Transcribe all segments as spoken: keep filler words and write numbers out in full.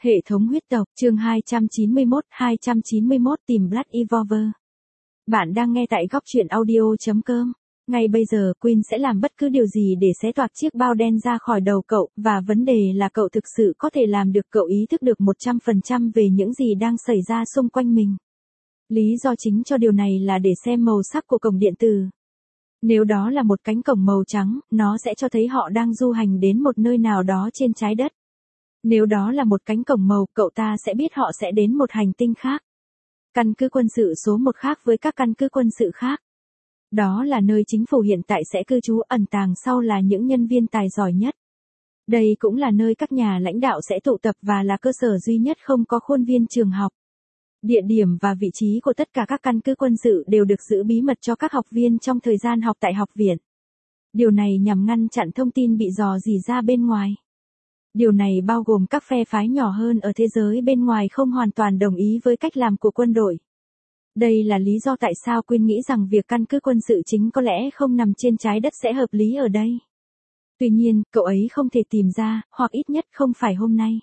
Hệ thống huyết tộc, chương hai trăm chín mươi mốt, hai trăm chín mươi mốt tìm Blood Evolver. Bạn đang nghe tại góc truyện audio chấm com. Ngay bây giờ, Queen sẽ làm bất cứ điều gì để xé toạc chiếc bao đen ra khỏi đầu cậu, và vấn đề là cậu thực sự có thể làm được. Cậu ý thức được một trăm phần trăm về những gì đang xảy ra xung quanh mình. Lý do chính cho điều này là để xem màu sắc của cổng điện tử. Nếu đó là một cánh cổng màu trắng, nó sẽ cho thấy họ đang du hành đến một nơi nào đó trên trái đất. Nếu đó là một cánh cổng màu, cậu ta sẽ biết họ sẽ đến một hành tinh khác. Căn cứ quân sự số một khác với các căn cứ quân sự khác. Đó là nơi chính phủ hiện tại sẽ cư trú, ẩn tàng sau là những nhân viên tài giỏi nhất. Đây cũng là nơi các nhà lãnh đạo sẽ tụ tập và là cơ sở duy nhất không có khuôn viên trường học. Địa điểm và vị trí của tất cả các căn cứ quân sự đều được giữ bí mật cho các học viên trong thời gian học tại học viện. Điều này nhằm ngăn chặn thông tin bị rò rỉ ra bên ngoài. Điều này bao gồm các phe phái nhỏ hơn ở thế giới bên ngoài không hoàn toàn đồng ý với cách làm của quân đội. Đây là lý do tại sao Queen nghĩ rằng việc căn cứ quân sự chính có lẽ không nằm trên trái đất sẽ hợp lý ở đây. Tuy nhiên, cậu ấy không thể tìm ra, hoặc ít nhất không phải hôm nay.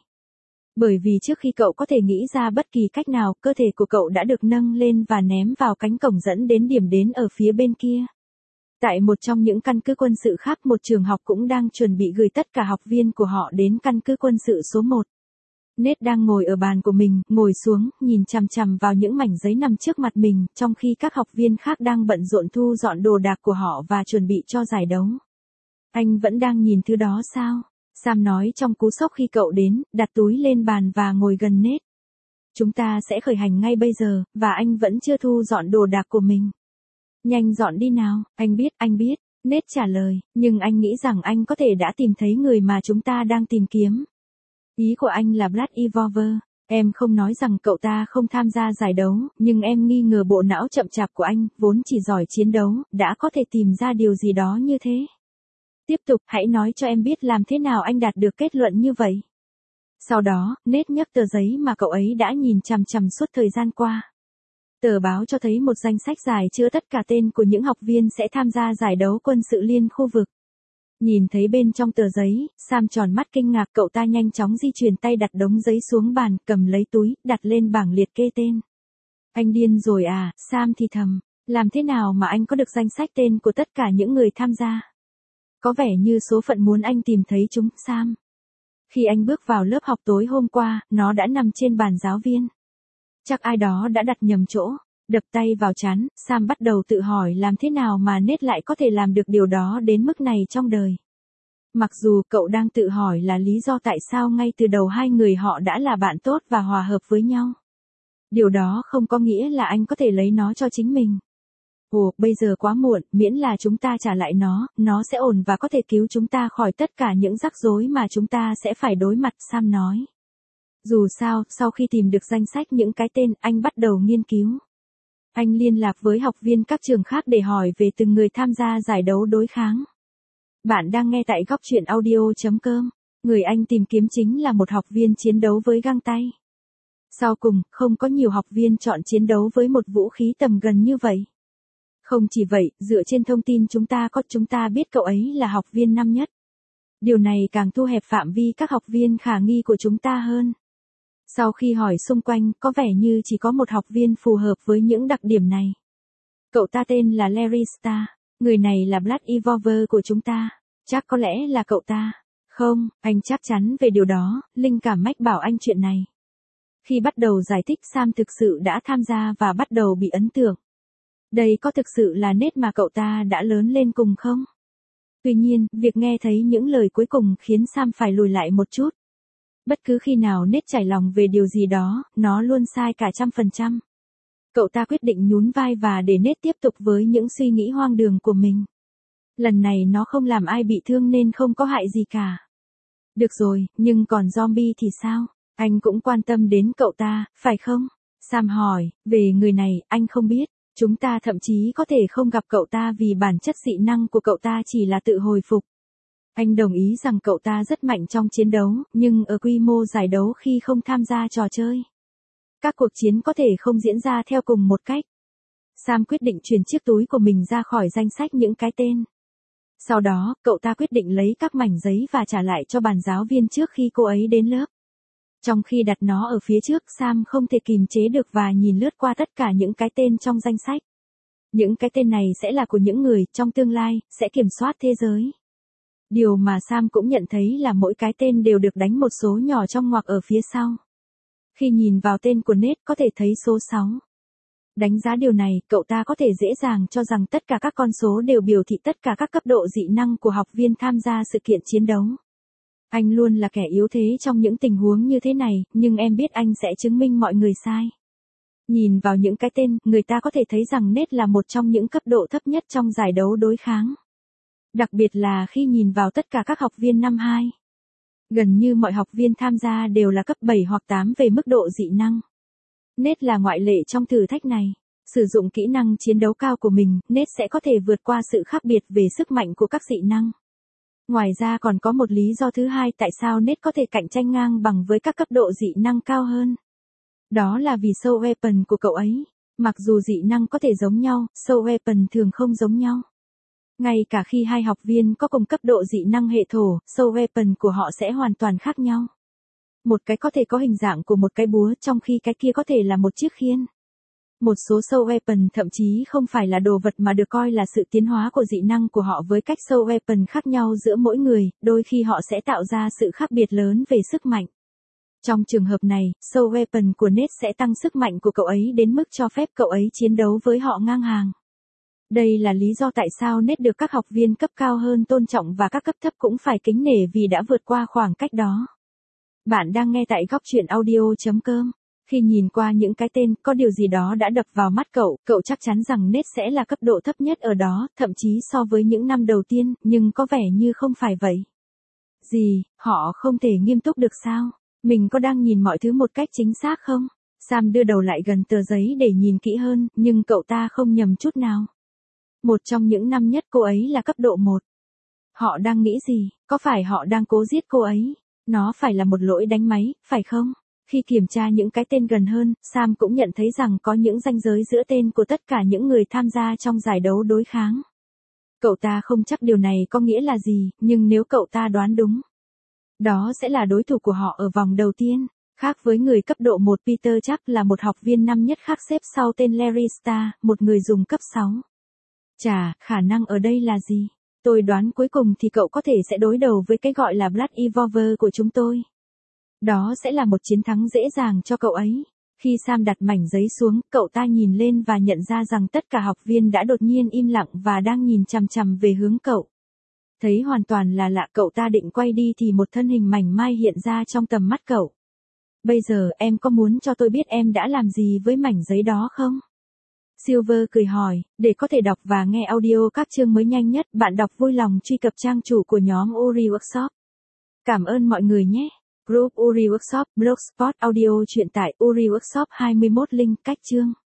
Bởi vì trước khi cậu có thể nghĩ ra bất kỳ cách nào, cơ thể của cậu đã được nâng lên và ném vào cánh cổng dẫn đến điểm đến ở phía bên kia. Tại một trong những căn cứ quân sự khác, một trường học cũng đang chuẩn bị gửi tất cả học viên của họ đến căn cứ quân sự số một. Nate đang ngồi ở bàn của mình, ngồi xuống, nhìn chằm chằm vào những mảnh giấy nằm trước mặt mình, trong khi các học viên khác đang bận rộn thu dọn đồ đạc của họ và chuẩn bị cho giải đấu. Anh vẫn đang nhìn thứ đó sao? Sam nói trong cú sốc khi cậu đến, đặt túi lên bàn và ngồi gần Nate. Chúng ta sẽ khởi hành ngay bây giờ, và anh vẫn chưa thu dọn đồ đạc của mình. Nhanh dọn đi nào, anh biết, anh biết, Nate trả lời, nhưng anh nghĩ rằng anh có thể đã tìm thấy người mà chúng ta đang tìm kiếm. Ý của anh là Blood Evolver. Em không nói rằng cậu ta không tham gia giải đấu, nhưng em nghi ngờ bộ não chậm chạp của anh, vốn chỉ giỏi chiến đấu, đã có thể tìm ra điều gì đó như thế. Tiếp tục, hãy nói cho em biết làm thế nào anh đạt được kết luận như vậy. Sau đó, Nate nhấc tờ giấy mà cậu ấy đã nhìn chằm chằm suốt thời gian qua. Tờ báo cho thấy một danh sách dài chứa tất cả tên của những học viên sẽ tham gia giải đấu quân sự liên khu vực. Nhìn thấy bên trong tờ giấy, Sam tròn mắt kinh ngạc, cậu ta nhanh chóng di chuyển tay đặt đống giấy xuống bàn, cầm lấy túi, đặt lên bảng liệt kê tên. Anh điên rồi à, Sam thì thầm, làm thế nào mà anh có được danh sách tên của tất cả những người tham gia? Có vẻ như số phận muốn anh tìm thấy chúng, Sam. Khi anh bước vào lớp học tối hôm qua, nó đã nằm trên bàn giáo viên. Chắc ai đó đã đặt nhầm chỗ. Đập tay vào trán, Sam bắt đầu tự hỏi làm thế nào mà Nate lại có thể làm được điều đó đến mức này trong đời. Mặc dù cậu đang tự hỏi là lý do tại sao ngay từ đầu hai người họ đã là bạn tốt và hòa hợp với nhau. Điều đó không có nghĩa là anh có thể lấy nó cho chính mình. Ồ, bây giờ quá muộn, miễn là chúng ta trả lại nó, nó sẽ ổn và có thể cứu chúng ta khỏi tất cả những rắc rối mà chúng ta sẽ phải đối mặt, Sam nói. Dù sao, sau khi tìm được danh sách những cái tên, anh bắt đầu nghiên cứu. Anh liên lạc với học viên các trường khác để hỏi về từng người tham gia giải đấu đối kháng. Bạn đang nghe tại góc truyện audio chấm com. Người anh tìm kiếm chính là một học viên chiến đấu với găng tay. Sau cùng, không có nhiều học viên chọn chiến đấu với một vũ khí tầm gần như vậy. Không chỉ vậy, dựa trên thông tin chúng ta có, chúng ta biết cậu ấy là học viên năm nhất. Điều này càng thu hẹp phạm vi các học viên khả nghi của chúng ta hơn. Sau khi hỏi xung quanh, có vẻ như chỉ có một học viên phù hợp với những đặc điểm này. Cậu ta tên là Larry Starr. Người này là Blood Evolver của chúng ta. Chắc có lẽ là cậu ta. Không, anh chắc chắn về điều đó, linh cảm mách bảo anh chuyện này. Khi bắt đầu giải thích, Sam thực sự đã tham gia và bắt đầu bị ấn tượng. Đây có thực sự là Nate mà cậu ta đã lớn lên cùng không? Tuy nhiên, việc nghe thấy những lời cuối cùng khiến Sam phải lùi lại một chút. Bất cứ khi nào Nate trải lòng về điều gì đó, nó luôn sai cả trăm phần trăm. Cậu ta quyết định nhún vai và để Nate tiếp tục với những suy nghĩ hoang đường của mình. Lần này nó không làm ai bị thương nên không có hại gì cả. Được rồi, nhưng còn zombie thì sao? Anh cũng quan tâm đến cậu ta, phải không? Sam hỏi, về người này, anh không biết. Chúng ta thậm chí có thể không gặp cậu ta vì bản chất dị năng của cậu ta chỉ là tự hồi phục. Anh đồng ý rằng cậu ta rất mạnh trong chiến đấu, nhưng ở quy mô giải đấu khi không tham gia trò chơi. Các cuộc chiến có thể không diễn ra theo cùng một cách. Sam quyết định chuyển chiếc túi của mình ra khỏi danh sách những cái tên. Sau đó, cậu ta quyết định lấy các mảnh giấy và trả lại cho bàn giáo viên trước khi cô ấy đến lớp. Trong khi đặt nó ở phía trước, Sam không thể kìm chế được và nhìn lướt qua tất cả những cái tên trong danh sách. Những cái tên này sẽ là của những người, trong tương lai, sẽ kiểm soát thế giới. Điều mà Sam cũng nhận thấy là mỗi cái tên đều được đánh một số nhỏ trong ngoặc ở phía sau. Khi nhìn vào tên của Nate có thể thấy số sáu. Đánh giá điều này, cậu ta có thể dễ dàng cho rằng tất cả các con số đều biểu thị tất cả các cấp độ dị năng của học viên tham gia sự kiện chiến đấu. Anh luôn là kẻ yếu thế trong những tình huống như thế này, nhưng em biết anh sẽ chứng minh mọi người sai. Nhìn vào những cái tên, người ta có thể thấy rằng Nate là một trong những cấp độ thấp nhất trong giải đấu đối kháng. Đặc biệt là khi nhìn vào tất cả các học viên năm hai. Gần như mọi học viên tham gia đều là cấp bảy hoặc tám về mức độ dị năng. Nate là ngoại lệ trong thử thách này. Sử dụng kỹ năng chiến đấu cao của mình, Nate sẽ có thể vượt qua sự khác biệt về sức mạnh của các dị năng. Ngoài ra còn có một lý do thứ hai tại sao Nate có thể cạnh tranh ngang bằng với các cấp độ dị năng cao hơn. Đó là vì soul weapon của cậu ấy. Mặc dù dị năng có thể giống nhau, soul weapon thường không giống nhau. Ngay cả khi hai học viên có cùng cấp độ dị năng hệ thổ, soul weapon của họ sẽ hoàn toàn khác nhau. Một cái có thể có hình dạng của một cái búa trong khi cái kia có thể là một chiếc khiên. Một số soul weapon thậm chí không phải là đồ vật mà được coi là sự tiến hóa của dị năng của họ với cách soul weapon khác nhau giữa mỗi người, đôi khi họ sẽ tạo ra sự khác biệt lớn về sức mạnh. Trong trường hợp này, soul weapon của Nate sẽ tăng sức mạnh của cậu ấy đến mức cho phép cậu ấy chiến đấu với họ ngang hàng. Đây là lý do tại sao Nate được các học viên cấp cao hơn tôn trọng và các cấp thấp cũng phải kính nể vì đã vượt qua khoảng cách đó. Bạn đang nghe tại góc truyện audio chấm com. Khi nhìn qua những cái tên, có điều gì đó đã đập vào mắt cậu, cậu chắc chắn rằng Nate sẽ là cấp độ thấp nhất ở đó, thậm chí so với những năm đầu tiên, nhưng có vẻ như không phải vậy. Gì, họ không thể nghiêm túc được sao? Mình có đang nhìn mọi thứ một cách chính xác không? Sam đưa đầu lại gần tờ giấy để nhìn kỹ hơn, nhưng cậu ta không nhầm chút nào. Một trong những năm nhất cô ấy là cấp độ một. Họ đang nghĩ gì? Có phải họ đang cố giết cô ấy? Nó phải là một lỗi đánh máy, phải không? Khi kiểm tra những cái tên gần hơn, Sam cũng nhận thấy rằng có những ranh giới giữa tên của tất cả những người tham gia trong giải đấu đối kháng. Cậu ta không chắc điều này có nghĩa là gì, nhưng nếu cậu ta đoán đúng, đó sẽ là đối thủ của họ ở vòng đầu tiên. Khác với người cấp độ một, Peter chắc là một học viên năm nhất khác xếp sau tên Larry Star, một người dùng cấp sáu. Chà, khả năng ở đây là gì? Tôi đoán cuối cùng thì cậu có thể sẽ đối đầu với cái gọi là Blood Evolver của chúng tôi. Đó sẽ là một chiến thắng dễ dàng cho cậu ấy. Khi Sam đặt mảnh giấy xuống, cậu ta nhìn lên và nhận ra rằng tất cả học viên đã đột nhiên im lặng và đang nhìn chằm chằm về hướng cậu. Thấy hoàn toàn là lạ, cậu ta định quay đi thì một thân hình mảnh mai hiện ra trong tầm mắt cậu. Bây giờ em có muốn cho tôi biết em đã làm gì với mảnh giấy đó không? Silver cười hỏi, để có thể đọc và nghe audio các chương mới nhanh nhất, bạn đọc vui lòng truy cập trang chủ của nhóm Uri Workshop. Cảm ơn mọi người nhé. Group Uri Workshop, Blogspot, audio truyện tải Uri Workshop hai mươi mốt link cách chương.